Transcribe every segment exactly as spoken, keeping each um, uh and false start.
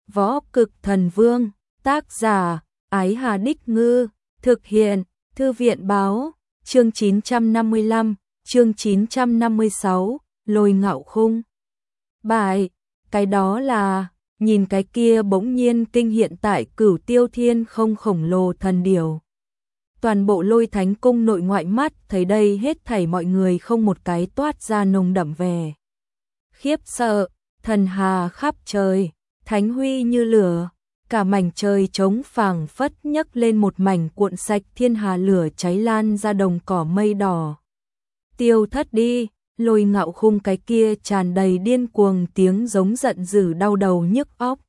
Võ Cực Thần Vương, tác giả, Ái Hà Đích Ngư, thực hiện, Thư viện Báo, chương chín trăm năm mươi lăm, chương chín trăm năm mươi sáu, Lôi Ngạo Khung. Bài, cái đó là, nhìn cái kia bỗng nhiên kinh hiện tại Cửu Tiêu Thiên không khổng lồ thần điểu. Toàn bộ Lôi Thánh Cung nội ngoại mắt thấy đây hết thảy mọi người không một cái toát ra nồng đậm vẻ khiếp sợ, thần hà khắp trời, thánh huy như lửa, cả mảnh trời trống phảng phất nhấc lên một mảnh cuộn sạch thiên hà lửa cháy lan ra đồng cỏ mây đỏ. Tiêu thất đi, Lôi Ngạo Khung cái kia tràn đầy điên cuồng tiếng giống giận dữ đau đầu nhức óc.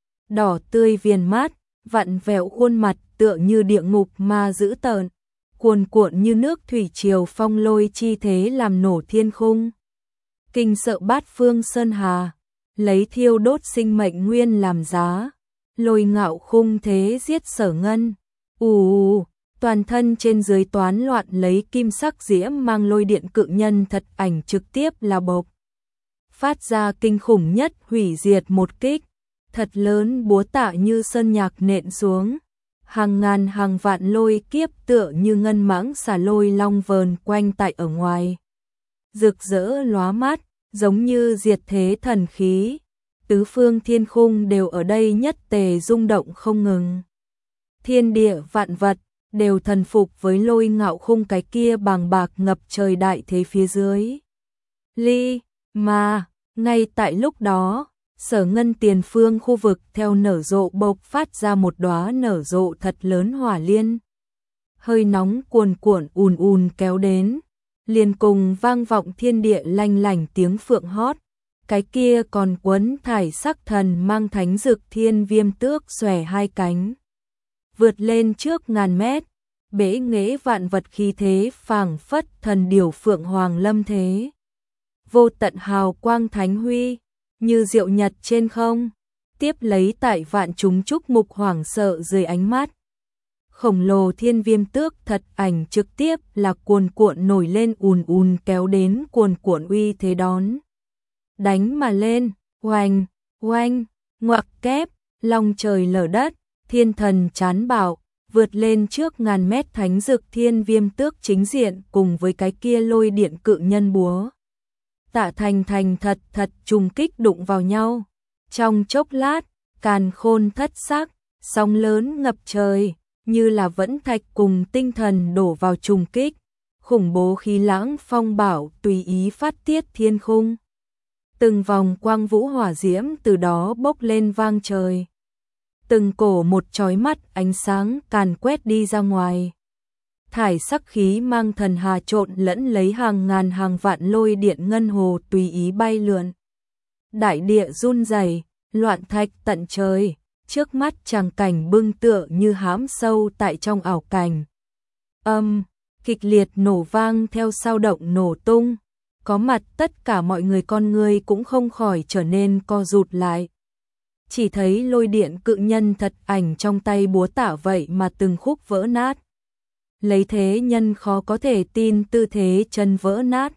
Đỏ tươi viền mắt, vặn vẹo khuôn mặt tựa như địa ngục ma dữ tợn, cuồn cuộn như nước thủy triều phong lôi chi thế làm nổ thiên khung. Kinh sợ bát phương sơn hà, lấy thiêu đốt sinh mệnh nguyên làm giá, Lôi Ngạo Khung thế giết Sở Ngân. Ù ù, toàn thân trên dưới toán loạn lấy kim sắc diễm mang lôi điện cự nhân thật ảnh trực tiếp là bộc phát ra kinh khủng nhất hủy diệt một kích, thật lớn búa tạ như sơn nhạc nện xuống. Hàng ngàn hàng vạn lôi kiếp tựa như ngân mãng xà lôi long vờn quanh tại ở ngoài. Rực rỡ lóa mắt, giống như diệt thế thần khí. Tứ phương thiên khung đều ở đây nhất tề rung động không ngừng. Thiên địa vạn vật đều thần phục với Lôi Ngạo Khung cái kia bàng bạc ngập trời đại thế phía dưới. Ly, mà, ngay tại lúc đó, Sở Ngân tiền phương khu vực theo nở rộ bộc phát ra một đóa nở rộ thật lớn hỏa liên. Hơi nóng cuồn cuộn ùn ùn kéo đến, liền cùng vang vọng thiên địa lanh lảnh tiếng phượng hót. Cái kia còn quấn thải sắc thần mang thánh dực thiên viêm tước xòe hai cánh, vượt lên trước ngàn mét, bế nghễ vạn vật khí thế phảng phất thần điểu phượng hoàng lâm thế. Vô tận hào quang thánh huy, như diệu nhật trên không, tiếp lấy tại vạn chúng chúc mục hoảng sợ dưới ánh mắt. Khổng lồ thiên viêm tước thật ảnh trực tiếp là cuồn cuộn nổi lên ùn ùn kéo đến cuồn cuộn uy thế đón. Đánh mà lên, oanh, oanh, ngoặc kép, long trời lở đất, thiên thần chán bảo, vượt lên trước ngàn mét thánh dực thiên viêm tước chính diện cùng với cái kia lôi điện cự nhân búa. Tạ thành thành thật thật trùng kích đụng vào nhau. Trong chốc lát, càn khôn thất sắc, sóng lớn ngập trời, như là vẫn thạch cùng tinh thần đổ vào trùng kích. Khủng bố khí lãng phong bảo tùy ý phát tiết thiên khung. Từng vòng quang vũ hỏa diễm từ đó bốc lên vang trời. Từng cổ một chói mắt ánh sáng càn quét đi ra ngoài. Thải sắc khí mang thần hà trộn lẫn lấy hàng ngàn hàng vạn lôi điện ngân hồ tùy ý bay lượn. Đại địa run rẩy, loạn thạch tận trời, trước mắt tràng cảnh bưng tựa như hám sâu tại trong ảo cảnh. Âm, kịch liệt nổ vang theo sao động nổ tung, có mặt tất cả mọi người con người cũng không khỏi trở nên co rụt lại. Chỉ thấy lôi điện cự nhân thật ảnh trong tay búa tạ vậy mà từng khúc vỡ nát. Lấy thế nhân khó có thể tin tư thế chân vỡ nát.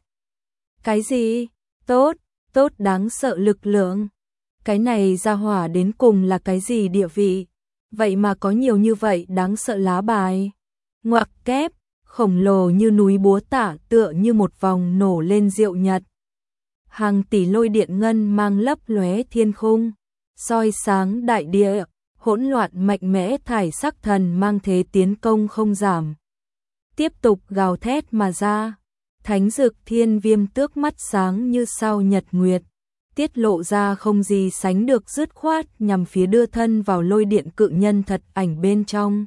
Cái gì? Tốt, tốt đáng sợ lực lượng. Cái này ra hỏa đến cùng là cái gì địa vị? Vậy mà có nhiều như vậy đáng sợ lá bài. Ngoặc kép, khổng lồ như núi búa tạ tựa như một vòng nổ lên diệu nhật. Hàng tỷ lôi điện ngân mang lấp lóe thiên khung, soi sáng đại địa, hỗn loạn mạnh mẽ thải sắc thần mang thế tiến công không giảm. Tiếp tục gào thét mà ra, thánh dực thiên viêm tước mắt sáng như sao nhật nguyệt, tiết lộ ra không gì sánh được dứt khoát nhằm phía đưa thân vào lôi điện cự nhân thật ảnh bên trong.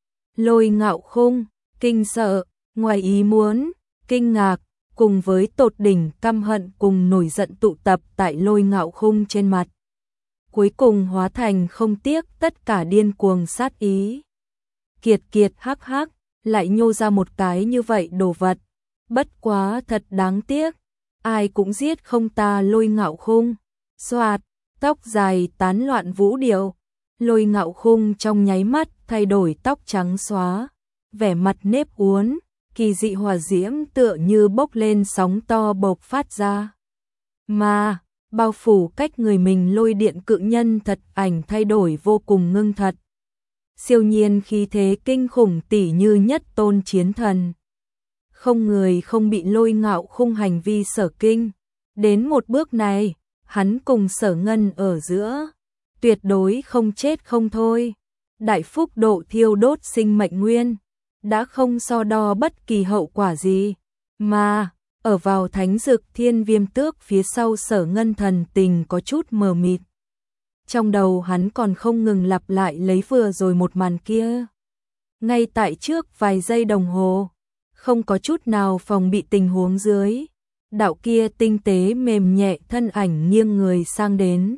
Lôi Ngạo Khung, kinh sợ, ngoài ý muốn, kinh ngạc, cùng với tột đỉnh căm hận cùng nổi giận tụ tập tại Lôi Ngạo Khung trên mặt. Cuối cùng hóa thành không tiếc tất cả điên cuồng sát ý. Kiệt kiệt hắc hắc, lại nhô ra một cái như vậy đồ vật. Bất quá thật đáng tiếc, ai cũng giết không ta Lôi Ngạo Khung. Xoạt, tóc dài tán loạn vũ điệu. Lôi Ngạo Khung trong nháy mắt thay đổi tóc trắng xóa, vẻ mặt nếp uốn, kỳ dị hỏa diễm tựa như bốc lên sóng to bộc phát ra. Mà, bao phủ cách người mình lôi điện cự nhân thật ảnh thay đổi vô cùng ngưng thật. Siêu nhiên khí thế kinh khủng tỉ như nhất tôn chiến thần. Không người không bị Lôi Ngạo Khung hành vi sở kinh. Đến một bước này, hắn cùng Sở Ngân ở giữa, tuyệt đối không chết không thôi. Đại phúc độ thiêu đốt sinh mệnh nguyên, đã không so đo bất kỳ hậu quả gì, mà ở vào thánh dực thiên viêm tước phía sau Sở Ngân thần tình có chút mờ mịt. Trong đầu hắn còn không ngừng lặp lại lấy vừa rồi một màn kia. Ngay tại trước vài giây đồng hồ, không có chút nào phòng bị tình huống dưới, đạo kia tinh tế mềm nhẹ thân ảnh nghiêng người sang đến.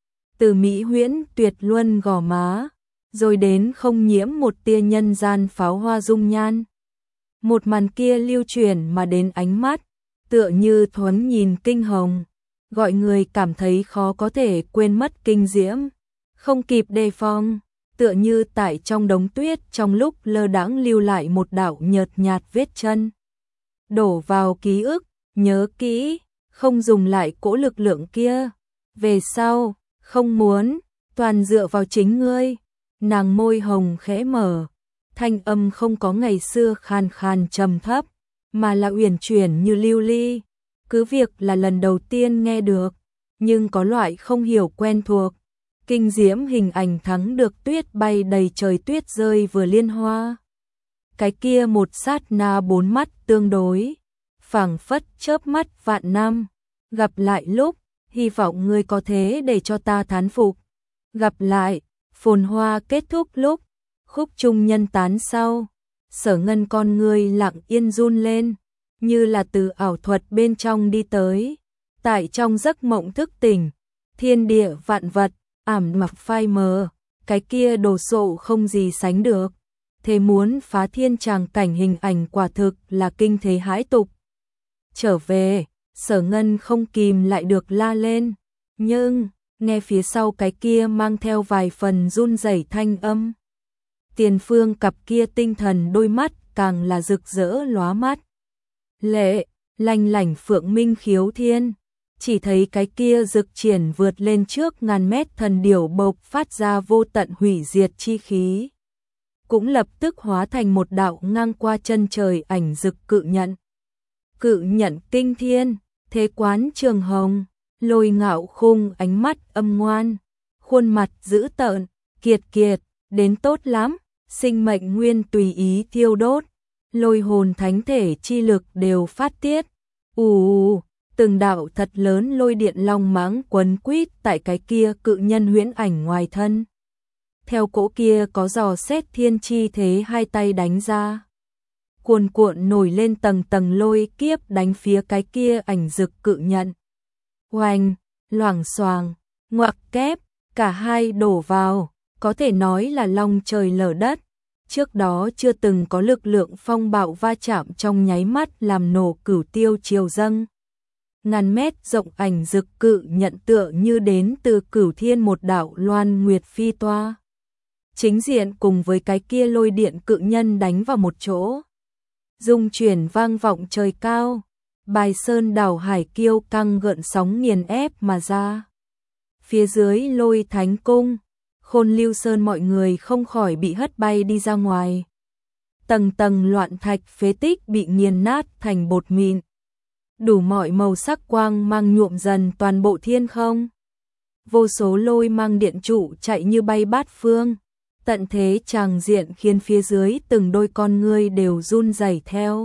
Từ mỹ huyễn tuyệt luân gò má, rồi đến không nhiễm một tia nhân gian pháo hoa dung nhan. Một màn kia lưu truyền mà đến ánh mắt, tựa như thoáng nhìn kinh hồng, gọi người cảm thấy khó có thể quên mất kinh diễm, không kịp đề phòng, tựa như tại trong đống tuyết trong lúc lơ đãng lưu lại một đạo nhợt nhạt vết chân. Đổ vào ký ức, nhớ kỹ, không dùng lại cỗ lực lượng kia. Về sau, không muốn, toàn dựa vào chính ngươi. Nàng môi hồng khẽ mở, thanh âm không có ngày xưa khan khan trầm thấp, mà là uyển chuyển như lưu ly. Cứ việc là lần đầu tiên nghe được, nhưng có loại không hiểu quen thuộc. Kinh diễm hình ảnh thắng được tuyết bay đầy trời tuyết rơi vừa liên hoa. Cái kia một sát na bốn mắt tương đối, phảng phất chớp mắt vạn năm. Gặp lại lúc, hy vọng ngươi có thế để cho ta thán phục. Gặp lại, phồn hoa kết thúc lúc, khúc trung nhân tán sau. Sở Ngân con ngươi lặng yên run lên, như là từ ảo thuật bên trong đi tới. Tại trong giấc mộng thức tỉnh, thiên địa vạn vật ảm mặc phai mờ, cái kia đồ sộ không gì sánh được. Thế muốn phá thiên tràng cảnh hình ảnh quả thực là kinh thế hãi tục. Trở về, Sở Ngân không kìm lại được la lên, nhưng nghe phía sau cái kia mang theo vài phần run rẩy thanh âm. Tiền phương cặp kia tinh thần đôi mắt càng là rực rỡ lóa mắt. Lệ, lanh lảnh phượng minh khiếu thiên. Chỉ thấy cái kia rực triển vượt lên trước ngàn mét thần điểu bộc phát ra vô tận hủy diệt chi khí. Cũng lập tức hóa thành một đạo ngang qua chân trời ảnh rực cự nhận. Cự nhận kinh thiên, thế quán trường hồng, Lôi Ngạo Khung ánh mắt âm ngoan, khuôn mặt dữ tợn, kiệt kiệt, đến tốt lắm, sinh mệnh nguyên tùy ý thiêu đốt, lôi hồn thánh thể chi lực đều phát tiết. Ù, từng đạo thật lớn lôi điện long mãng quấn quýt tại cái kia cự nhân huyễn ảnh ngoài thân. Theo cỗ kia có dò xét thiên chi thế hai tay đánh ra. Cuồn cuộn nổi lên tầng tầng lôi kiếp đánh phía cái kia ảnh rực cự nhận. Oanh, loảng xoàng, ngoặc kép, cả hai đổ vào, có thể nói là long trời lở đất. Trước đó chưa từng có lực lượng phong bạo va chạm trong nháy mắt làm nổ cửu tiêu triều dâng. Ngàn mét rộng ảnh rực cự nhận tựa như đến từ cửu thiên một đạo loan nguyệt phi toa. Chính diện cùng với cái kia lôi điện cự nhân đánh vào một chỗ. Dung chuyển vang vọng trời cao, bài sơn đảo hải kiêu căng gợn sóng nghiền ép mà ra. Phía dưới Lôi Thánh Cung, Khôn Lưu Sơn mọi người không khỏi bị hất bay đi ra ngoài. Tầng tầng loạn thạch phế tích bị nghiền nát thành bột mịn. Đủ mọi màu sắc quang mang nhuộm dần toàn bộ thiên không. Vô số lôi mang điện trụ chạy như bay bát phương. Tận thế tràng diện khiến phía dưới từng đôi con ngươi đều run rẩy theo.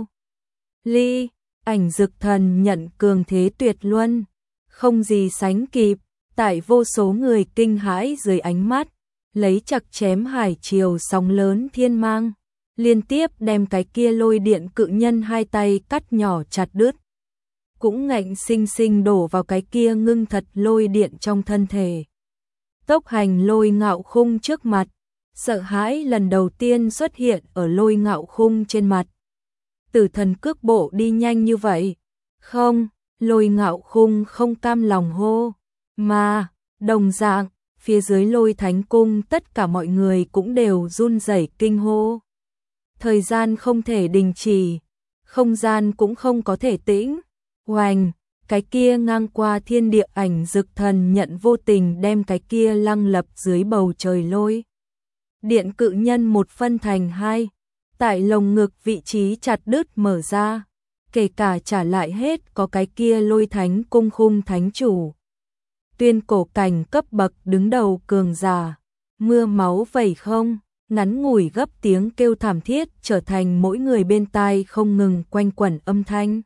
Ly, ảnh dực thần nhận cường thế tuyệt luân, không gì sánh kịp, tại vô số người kinh hãi dưới ánh mắt, lấy chặt chém hải triều sóng lớn thiên mang, liên tiếp đem cái kia lôi điện cự nhân hai tay cắt nhỏ chặt đứt. Cũng ngạnh sinh sinh đổ vào cái kia ngưng thật lôi điện trong thân thể. Tốc hành Lôi Ngạo Khung trước mặt, sợ hãi lần đầu tiên xuất hiện ở Lôi Ngạo Khung trên mặt. Tử thần cước bộ đi nhanh như vậy. Không, Lôi Ngạo Khung không cam lòng hô. Mà, đồng dạng, phía dưới Lôi Thánh Cung tất cả mọi người cũng đều run rẩy kinh hô. Thời gian không thể đình chỉ, không gian cũng không có thể tĩnh. Oanh, cái kia ngang qua thiên địa ảnh dực thần nhận vô tình đem cái kia lăng lập dưới bầu trời lôi. Điện cự nhân một phân thành hai, tại lồng ngực vị trí chặt đứt mở ra, kể cả trả lại hết có cái kia lôi thánh cung khung thánh chủ. Tuyên cổ cảnh cấp bậc đứng đầu cường giả, mưa máu vẩy không, ngắn ngủi gấp tiếng kêu thảm thiết trở thành mỗi người bên tai không ngừng quanh quẩn âm thanh.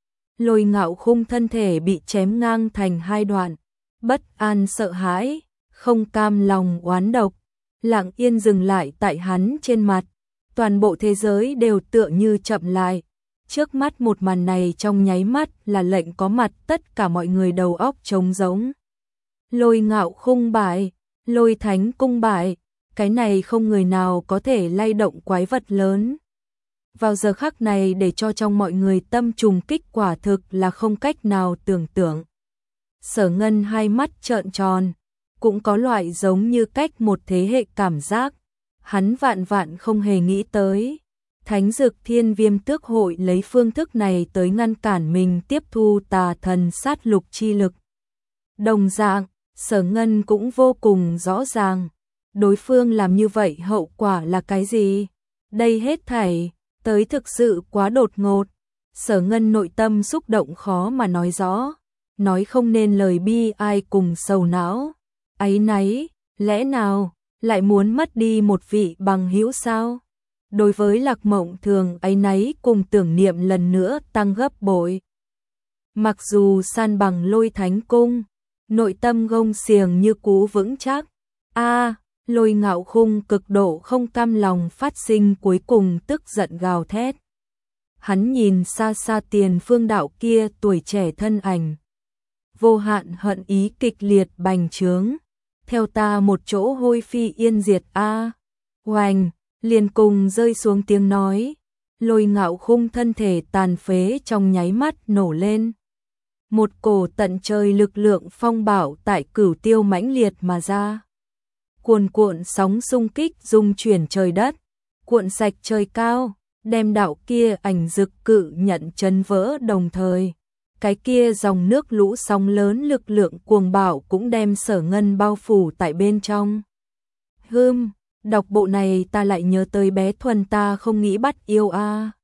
Lôi Ngạo Khung thân thể bị chém ngang thành hai đoạn, bất an sợ hãi, không cam lòng oán độc, lặng yên dừng lại tại hắn trên mặt, toàn bộ thế giới đều tựa như chậm lại. Trước mắt một màn này trong nháy mắt là lệnh có mặt tất cả mọi người đầu óc trống rỗng. Lôi Ngạo Khung bại, Lôi Thánh cung bại, cái này không người nào có thể lay động quái vật lớn. Vào giờ khắc này để cho trong mọi người tâm trùng kích quả thực là không cách nào tưởng tượng. Sở Ngân hai mắt trợn tròn, cũng có loại giống như cách một thế hệ cảm giác. Hắn vạn vạn không hề nghĩ tới. Thánh Dực Thiên Viêm Tước Hội lấy phương thức này tới ngăn cản mình tiếp thu tà thần sát lục chi lực. Đồng dạng, Sở Ngân cũng vô cùng rõ ràng. Đối phương làm như vậy hậu quả là cái gì? Đây hết thảy tới thực sự quá đột ngột. Sở Ngân nội tâm xúc động khó mà nói rõ, nói không nên lời bi ai cùng sầu não. Áy náy, lẽ nào lại muốn mất đi một vị bằng hữu sao? Đối với Lạc Mộng Thường áy náy cùng tưởng niệm lần nữa tăng gấp bội. Mặc dù san bằng Lôi Thánh cung, nội tâm gông xiềng như cú vững chắc. A, Lôi Ngạo Khung cực độ không cam lòng phát sinh cuối cùng tức giận gào thét. Hắn nhìn xa xa tiền phương đạo kia tuổi trẻ thân ảnh. Vô hạn hận ý kịch liệt bành trướng. Theo ta một chỗ hôi phi yên diệt a. Oành, liền cùng rơi xuống tiếng nói. Lôi Ngạo Khung thân thể tàn phế trong nháy mắt nổ lên. Một cổ tận trời lực lượng phong bạo tại Cửu Tiêu mãnh liệt mà ra. Cuồn cuộn sóng xung kích rung chuyển trời đất, cuộn sạch trời cao, đem đạo kia ảnh dực cự nhận chấn vỡ đồng thời. Cái kia dòng nước lũ sóng lớn lực lượng cuồng bạo cũng đem Sở Ngân bao phủ tại bên trong. Hưm, đọc bộ này ta lại nhớ tới bé Thuần ta không nghĩ bắt yêu a.